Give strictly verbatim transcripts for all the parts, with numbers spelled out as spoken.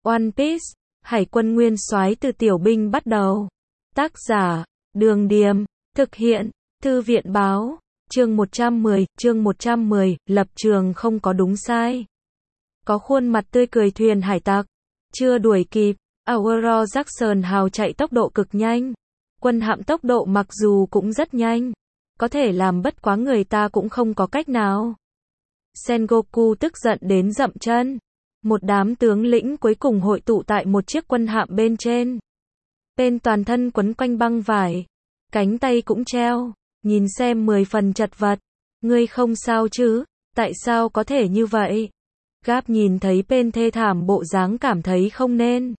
One Piece, Hải quân nguyên soái từ tiểu binh bắt đầu. Tác giả, Đường Điềm, thực hiện, Thư viện báo, chương một trăm mười, chương một trăm mười, lập trường không có đúng sai. Có khuôn mặt tươi cười thuyền hải tặc, chưa đuổi kịp, Aurora Jackson hào chạy tốc độ cực nhanh. Quân hạm tốc độ mặc dù cũng rất nhanh, có thể làm bất quá người ta cũng không có cách nào. Sengoku tức giận đến dậm chân. Một đám tướng lĩnh cuối cùng hội tụ tại một chiếc quân hạm bên trên. Bên toàn thân quấn quanh băng vải, cánh tay cũng treo, nhìn xem mười phần chật vật. Ngươi không sao chứ? Tại sao có thể như vậy? Gáp nhìn thấy Pen thê thảm bộ dáng cảm thấy không nên.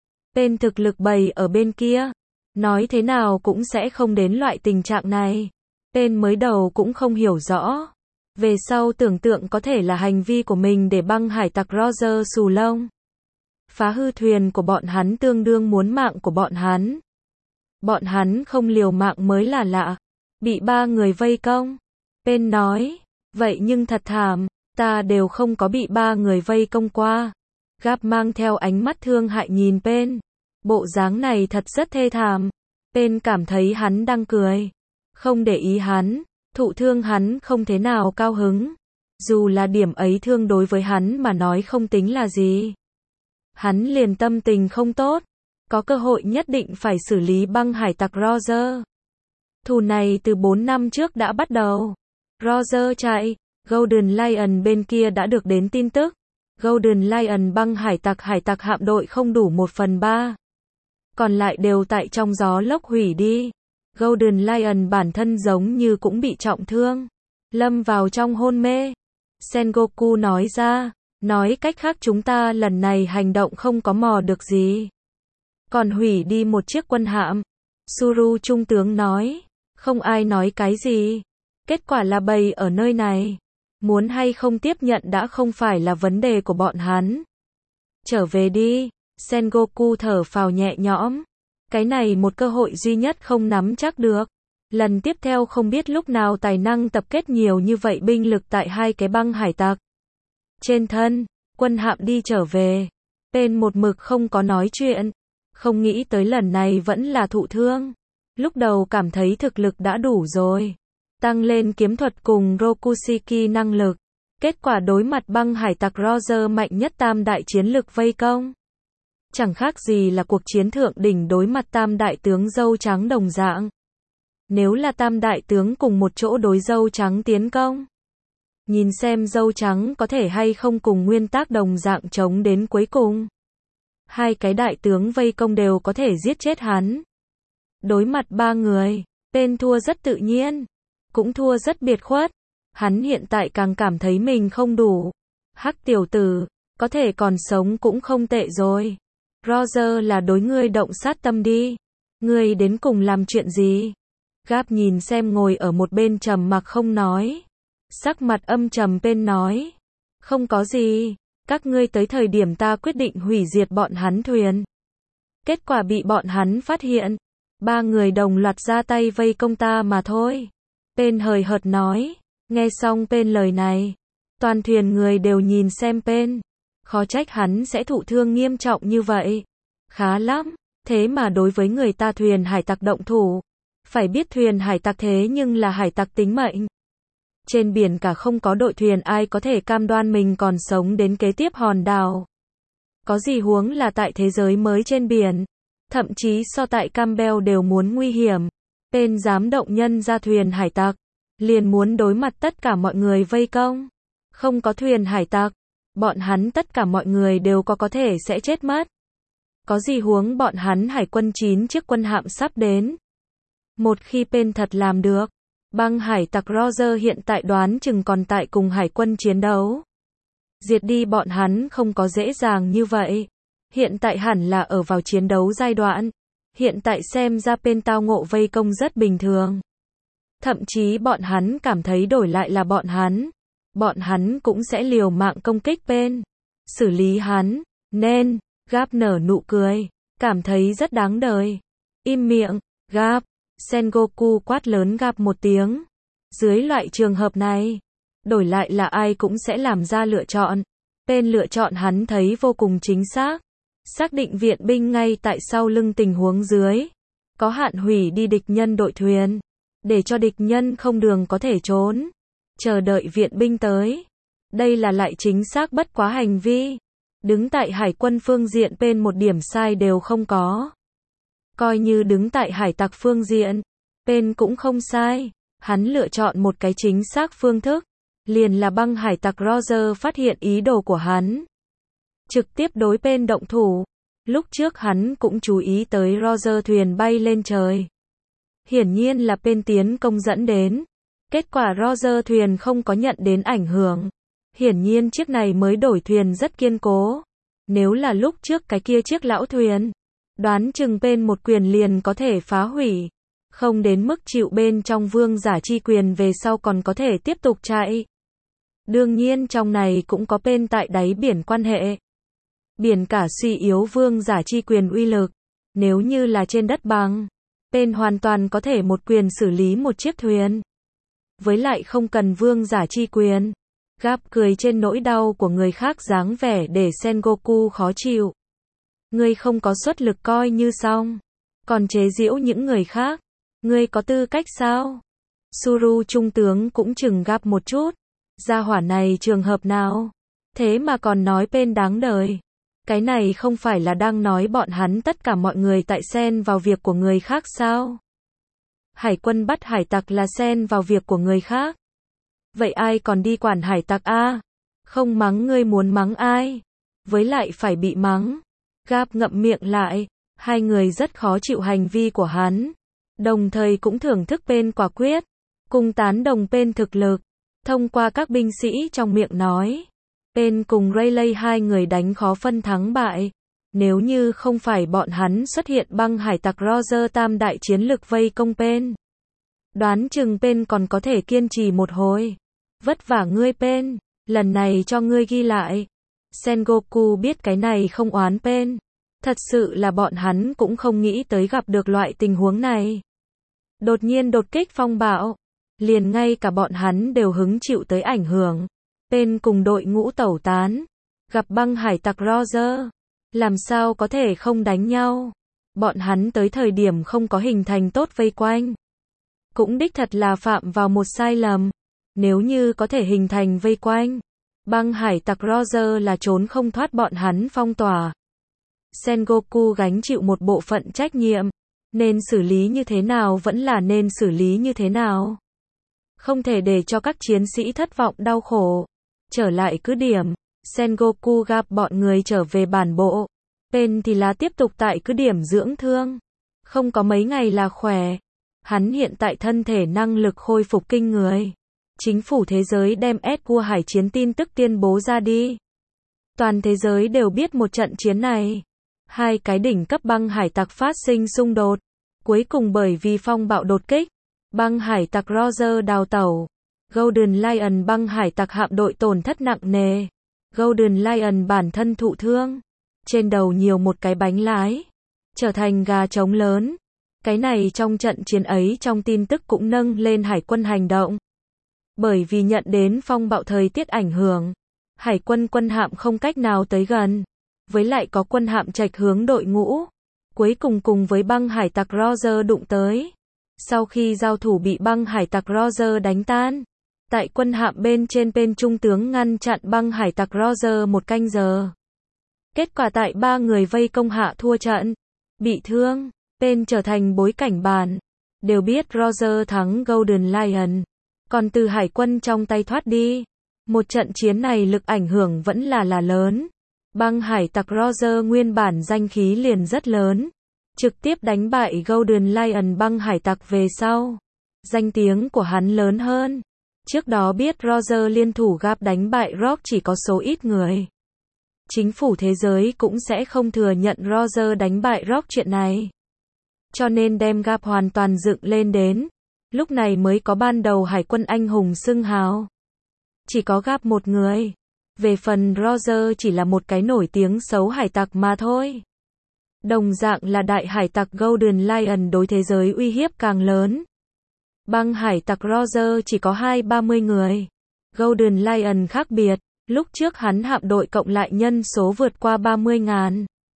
Pen thực lực bày ở bên kia, nói thế nào cũng sẽ không đến loại tình trạng này. Pen mới đầu cũng không hiểu rõ. Về sau tưởng tượng có thể là hành vi của mình để băng hải tặc Roger xù lông. Phá hư thuyền của bọn hắn tương đương muốn mạng của bọn hắn. Bọn hắn không liều mạng mới là lạ. Bị ba người vây công. Pen nói, vậy nhưng thật thảm, ta đều không có bị ba người vây công qua. Gáp mang theo ánh mắt thương hại nhìn Pen. Bộ dáng này thật rất thê thảm. Pen cảm thấy hắn đang cười. Không để ý hắn. Thụ thương hắn không thế nào cao hứng. Dù là điểm ấy thương đối với hắn mà nói không tính là gì. Hắn liền tâm tình không tốt. Có cơ hội nhất định phải xử lý băng hải tặc Roger. Thù này từ bốn năm trước đã bắt đầu. Roger chạy. Golden Lion bên kia đã được đến tin tức. Golden Lion băng hải tặc hải tặc hạm đội không đủ một phần ba. Còn lại đều tại trong gió lốc hủy đi. Golden Lion bản thân giống như cũng bị trọng thương. Lâm vào trong hôn mê. Sengoku nói ra. Nói cách khác chúng ta lần này hành động không có mò được gì. Còn hủy đi một chiếc quân hạm. Suru trung tướng nói. Không ai nói cái gì. Kết quả là bầy ở nơi này. Muốn hay không tiếp nhận đã không phải là vấn đề của bọn hắn. Trở về đi. Sengoku thở phào nhẹ nhõm. Cái này một cơ hội duy nhất không nắm chắc được. Lần tiếp theo không biết lúc nào tài năng tập kết nhiều như vậy binh lực tại hai cái băng hải tặc. Trên thân, quân hạm đi trở về. Pen một mực không có nói chuyện. Không nghĩ tới lần này vẫn là thụ thương. Lúc đầu cảm thấy thực lực đã đủ rồi. Tăng lên kiếm thuật cùng Rokushiki năng lực. Kết quả đối mặt băng hải tặc Roger mạnh nhất tam đại chiến lực vây công. Chẳng khác gì là cuộc chiến thượng đỉnh đối mặt tam đại tướng dâu trắng đồng dạng. Nếu là tam đại tướng cùng một chỗ đối dâu trắng tiến công. Nhìn xem dâu trắng có thể hay không cùng nguyên tắc đồng dạng chống đến cuối cùng. Hai cái đại tướng vây công đều có thể giết chết hắn. Đối mặt ba người, Pen thua rất tự nhiên. Cũng thua rất biệt khuất. Hắn hiện tại càng cảm thấy mình không đủ. Hắc tiểu tử, có thể còn sống cũng không tệ rồi. Roger là đối ngươi động sát tâm đi. Ngươi đến cùng làm chuyện gì? Gáp nhìn xem ngồi ở một bên trầm mặc không nói. Sắc mặt âm trầm Pen nói. Không có gì. Các ngươi tới thời điểm ta quyết định hủy diệt bọn hắn thuyền. Kết quả bị bọn hắn phát hiện. Ba người đồng loạt ra tay vây công ta mà thôi. Pen hời hợt nói. Nghe xong Pen lời này. Toàn thuyền người đều nhìn xem Pen. Khó trách hắn sẽ thụ thương nghiêm trọng như vậy. Khá lắm. Thế mà đối với người ta thuyền hải tặc động thủ. Phải biết thuyền hải tặc thế nhưng là hải tặc tính mệnh. Trên biển cả không có đội thuyền ai có thể cam đoan mình còn sống đến kế tiếp hòn đảo. Có gì huống là tại thế giới mới trên biển. Thậm chí so tại Campbell đều muốn nguy hiểm. Pen dám động nhân ra thuyền hải tặc. Liền muốn đối mặt tất cả mọi người vây công. Không có thuyền hải tặc. Bọn hắn tất cả mọi người đều có có thể sẽ chết mất. Có gì huống bọn hắn hải quân chín chiếc quân hạm sắp đến. Một khi Pen thật làm được. Băng hải tặc Roger hiện tại đoán chừng còn tại cùng hải quân chiến đấu. Diệt đi bọn hắn không có dễ dàng như vậy. Hiện tại hẳn là ở vào chiến đấu giai đoạn. Hiện tại xem ra Pen tao ngộ vây công rất bình thường. Thậm chí bọn hắn cảm thấy đổi lại là bọn hắn. Bọn hắn cũng sẽ liều mạng công kích Pen. Xử lý hắn. Nên, Gáp nở nụ cười. Cảm thấy rất đáng đời. Im miệng, Gáp. Sengoku quát lớn Gáp một tiếng. Dưới loại trường hợp này, đổi lại là ai cũng sẽ làm ra lựa chọn. Pen lựa chọn hắn thấy vô cùng chính xác. xác định viện binh ngay tại sau lưng tình huống dưới. Có hạn hủy đi địch nhân đội thuyền. Để cho địch nhân không đường có thể trốn. Chờ đợi viện binh tới. Đây là lại chính xác bất quá hành vi. Đứng tại hải quân phương diện bên một điểm sai đều không có. Coi như đứng tại hải tặc phương diện, bên cũng không sai. Hắn lựa chọn một cái chính xác phương thức. Liền là băng hải tặc Roger phát hiện ý đồ của hắn. Trực tiếp đối bên động thủ. Lúc trước hắn cũng chú ý tới Roger thuyền bay lên trời. Hiển nhiên là bên tiến công dẫn đến. Kết quả Roger thuyền không có nhận đến ảnh hưởng. Hiển nhiên chiếc này mới đổi thuyền rất kiên cố. Nếu là lúc trước cái kia chiếc lão thuyền, đoán chừng bên một quyền liền có thể phá hủy. Không đến mức chịu bên trong vương giả chi quyền về sau còn có thể tiếp tục chạy. Đương nhiên trong này cũng có bên tại đáy biển quan hệ. Biển cả suy yếu vương giả chi quyền uy lực. Nếu như là trên đất bằng, bên hoàn toàn có thể một quyền xử lý một chiếc thuyền. Với lại không cần vương giả chi quyền. Gap cười trên nỗi đau của người khác dáng vẻ để Sengoku khó chịu. Ngươi không có xuất lực coi như xong. Còn chế giễu những người khác. Ngươi có tư cách sao? Suru trung tướng cũng chừng Gap một chút. Gia hỏa này trường hợp nào? Thế mà còn nói bên đáng đời. Cái này không phải là đang nói bọn hắn tất cả mọi người tại xen vào việc của người khác sao? Hải quân bắt hải tặc là xen vào việc của người khác. Vậy ai còn đi quản hải tặc a? Không mắng ngươi muốn mắng ai? Với lại phải bị mắng. Gap ngậm miệng lại. Hai người rất khó chịu hành vi của hắn. Đồng thời cũng thưởng thức bên quả quyết. Cùng tán đồng bên thực lực. Thông qua các binh sĩ trong miệng nói. Bên cùng Rayleigh hai người đánh khó phân thắng bại. Nếu như không phải bọn hắn xuất hiện băng hải tặc Roger tam đại chiến lực vây công bên. Đoán chừng bên còn có thể kiên trì một hồi. Vất vả ngươi bên. Lần này cho ngươi ghi lại. Sengoku biết cái này không oán bên. Thật sự là bọn hắn cũng không nghĩ tới gặp được loại tình huống này. Đột nhiên đột kích phong bạo. Liền ngay cả bọn hắn đều hứng chịu tới ảnh hưởng. Bên cùng đội ngũ tẩu tán. Gặp băng hải tặc Roger. Làm sao có thể không đánh nhau. Bọn hắn tới thời điểm không có hình thành tốt vây quanh. Cũng đích thật là phạm vào một sai lầm. Nếu như có thể hình thành vây quanh. Băng hải tặc Roger là trốn không thoát bọn hắn phong tỏa. Sengoku gánh chịu một bộ phận trách nhiệm. Nên xử lý như thế nào vẫn là nên xử lý như thế nào. Không thể để cho các chiến sĩ thất vọng đau khổ. Trở lại cứ điểm. Sengoku gặp bọn người trở về bản bộ. Pen thì là tiếp tục tại cứ điểm dưỡng thương. Không có mấy ngày là khỏe. Hắn hiện tại thân thể năng lực khôi phục kinh người. Chính phủ thế giới đem Edward hải chiến tin tức tuyên bố ra đi. Toàn thế giới đều biết một trận chiến này. Hai cái đỉnh cấp băng hải tặc phát sinh xung đột. Cuối cùng bởi vì phong bạo đột kích. Băng hải tặc Roger đào tẩu. Golden Lion băng hải tặc hạm đội tổn thất nặng nề. Golden Lion bản thân thụ thương. Trên đầu nhiều một cái bánh lái. Trở thành gà trống lớn. Cái này trong trận chiến ấy trong tin tức cũng nâng lên hải quân hành động. Bởi vì nhận đến phong bạo thời tiết ảnh hưởng. Hải quân quân hạm không cách nào tới gần. Với lại có quân hạm trạch hướng đội ngũ. Cuối cùng cùng với băng hải tặc Roger đụng tới. Sau khi giao thủ bị băng hải tặc Roger đánh tan. Tại quân hạm bên trên bên trung tướng ngăn chặn băng hải tặc Roger một canh giờ. Kết quả tại ba người vây công hạ thua trận. Bị thương. Bên trở thành bối cảnh bàn. Đều biết Roger thắng Golden Lion. Còn từ hải quân trong tay thoát đi. Một trận chiến này lực ảnh hưởng vẫn là là lớn. Băng hải tặc Roger nguyên bản danh khí liền rất lớn. Trực tiếp đánh bại Golden Lion băng hải tặc về sau. Danh tiếng của hắn lớn hơn. Trước đó biết Roger liên thủ Gap đánh bại Rock chỉ có số ít người. Chính phủ thế giới cũng sẽ không thừa nhận Roger đánh bại Rock chuyện này. Cho nên đem Gap hoàn toàn dựng lên đến. Lúc này mới có ban đầu hải quân anh hùng xưng hào. Chỉ có Gap một người. Về phần Roger chỉ là một cái nổi tiếng xấu hải tặc mà thôi. Đồng dạng là đại hải tặc Golden Lion đối thế giới uy hiếp càng lớn. Băng hải tặc Roger chỉ có hai ba mươi người. Golden Lion khác biệt. Lúc trước hắn hạm đội cộng lại nhân số vượt qua ba mươi ngàn.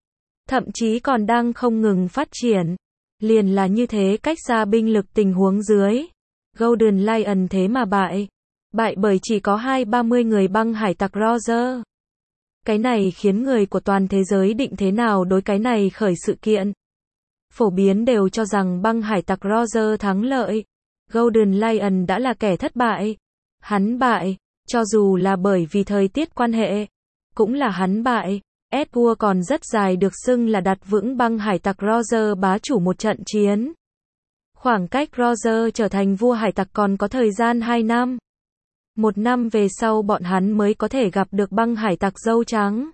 thậm chí còn đang không ngừng phát triển. Liền là như thế cách xa binh lực tình huống dưới. Golden Lion thế mà bại. Bại bởi chỉ có hai ba mươi người băng hải tặc Roger. Cái này khiến người của toàn thế giới định thế nào đối cái này khởi sự kiện. Phổ biến đều cho rằng băng hải tặc Roger thắng lợi. Golden Lion đã là kẻ thất bại. Hắn bại, cho dù là bởi vì thời tiết quan hệ, cũng là hắn bại. Edward còn rất dài được xưng là đặt vững băng hải tặc Roger bá chủ một trận chiến. Khoảng cách Roger trở thành vua hải tặc còn có thời gian hai năm. Một năm về sau bọn hắn mới có thể gặp được băng hải tặc dâu trắng.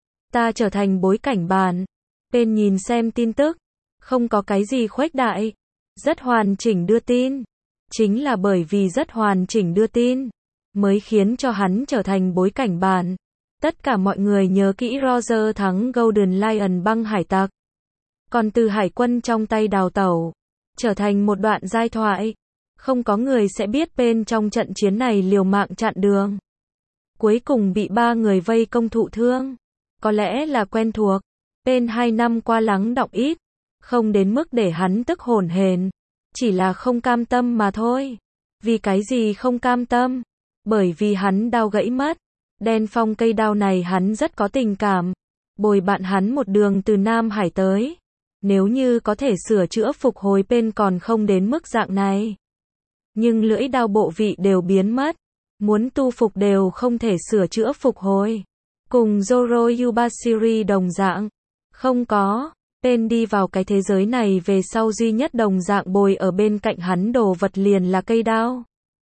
Ta trở thành bối cảnh bàn. Bên nhìn xem tin tức. Không có cái gì khuếch đại. Rất hoàn chỉnh đưa tin. Chính là bởi vì rất hoàn chỉnh đưa tin. Mới khiến cho hắn trở thành bối cảnh bàn. Tất cả mọi người nhớ kỹ Roger thắng Golden Lion băng hải tặc. Còn từ hải quân trong tay đào tẩu. Trở thành một đoạn giai thoại. Không có người sẽ biết bên trong trận chiến này liều mạng chặn đường. Cuối cùng bị ba người vây công thụ thương. Có lẽ là quen thuộc. Bên hai năm qua lắng đọng ít. Không đến mức để hắn tức hổn hển. Chỉ là không cam tâm mà thôi. Vì cái gì không cam tâm? Bởi vì hắn đau gãy mất. Đen Phong cây đao này hắn rất có tình cảm. Bồi bạn hắn một đường từ Nam Hải tới. Nếu như có thể sửa chữa phục hồi bên còn không đến mức dạng này. Nhưng lưỡi đao bộ vị đều biến mất. Muốn tu phục đều không thể sửa chữa phục hồi. Cùng Zoro Yubashiri đồng dạng. Không có. Bên đi vào cái thế giới này về sau duy nhất đồng dạng bồi ở bên cạnh hắn đồ vật liền là cây đao.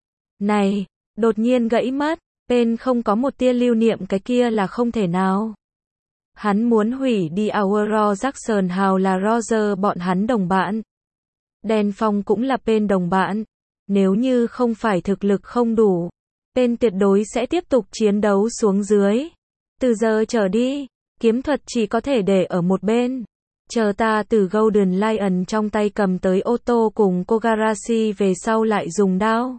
Này, đột nhiên gãy mất. Bên không có một tia lưu niệm cái kia là không thể nào. Hắn muốn hủy đi Aurora Jackson Hào là Roger bọn hắn đồng bạn. Đen Phong cũng là bên đồng bạn. Nếu như không phải thực lực không đủ, bên tuyệt đối sẽ tiếp tục chiến đấu xuống dưới. Từ giờ trở đi, kiếm thuật chỉ có thể để ở một bên. Chờ ta từ Golden Lion trong tay cầm tới ô tô cùng Kogarashi về sau lại dùng đao.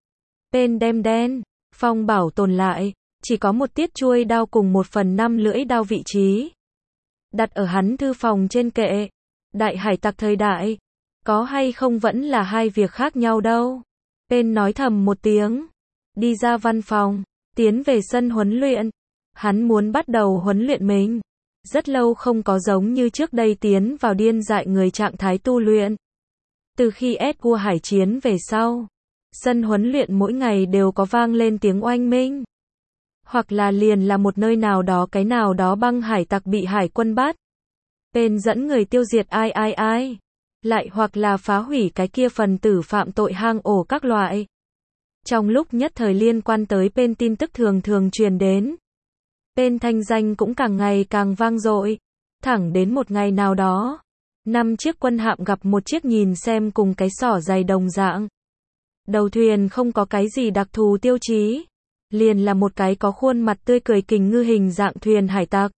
Bên đem đen Phong bảo tồn lại, chỉ có một tiết chuôi đao cùng một phần năm lưỡi đao vị trí. Đặt ở hắn thư phòng trên kệ. Đại hải tặc thời đại. Có hay không vẫn là hai việc khác nhau đâu. Bên nói thầm một tiếng. Đi ra văn phòng. Tiến về sân huấn luyện. Hắn muốn bắt đầu huấn luyện mình. Rất lâu không có giống như trước đây tiến vào điên dại người trạng thái tu luyện. Từ khi Edward hải chiến về sau. Sân huấn luyện mỗi ngày đều có vang lên tiếng oanh minh. Hoặc là liền là một nơi nào đó cái nào đó băng hải tặc bị hải quân bắt. Bên dẫn người tiêu diệt ai ai ai. Lại hoặc là phá hủy cái kia phần tử phạm tội hang ổ các loại. Trong lúc nhất thời liên quan tới bên tin tức thường thường truyền đến. Bên thanh danh cũng càng ngày càng vang dội. Thẳng đến một ngày nào đó. Năm chiếc quân hạm gặp một chiếc nhìn xem cùng cái sỏ dày đồng dạng. Đầu thuyền không có cái gì đặc thù tiêu chí. Liền là một cái có khuôn mặt tươi cười kình ngư hình dạng thuyền hải tặc.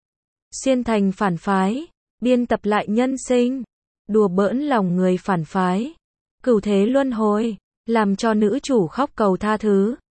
Xuyên thành phản phái. Biên tập lại nhân sinh. Đùa bỡn lòng người phản phái. Cửu thế luân hồi. Làm cho nữ chủ khóc cầu tha thứ.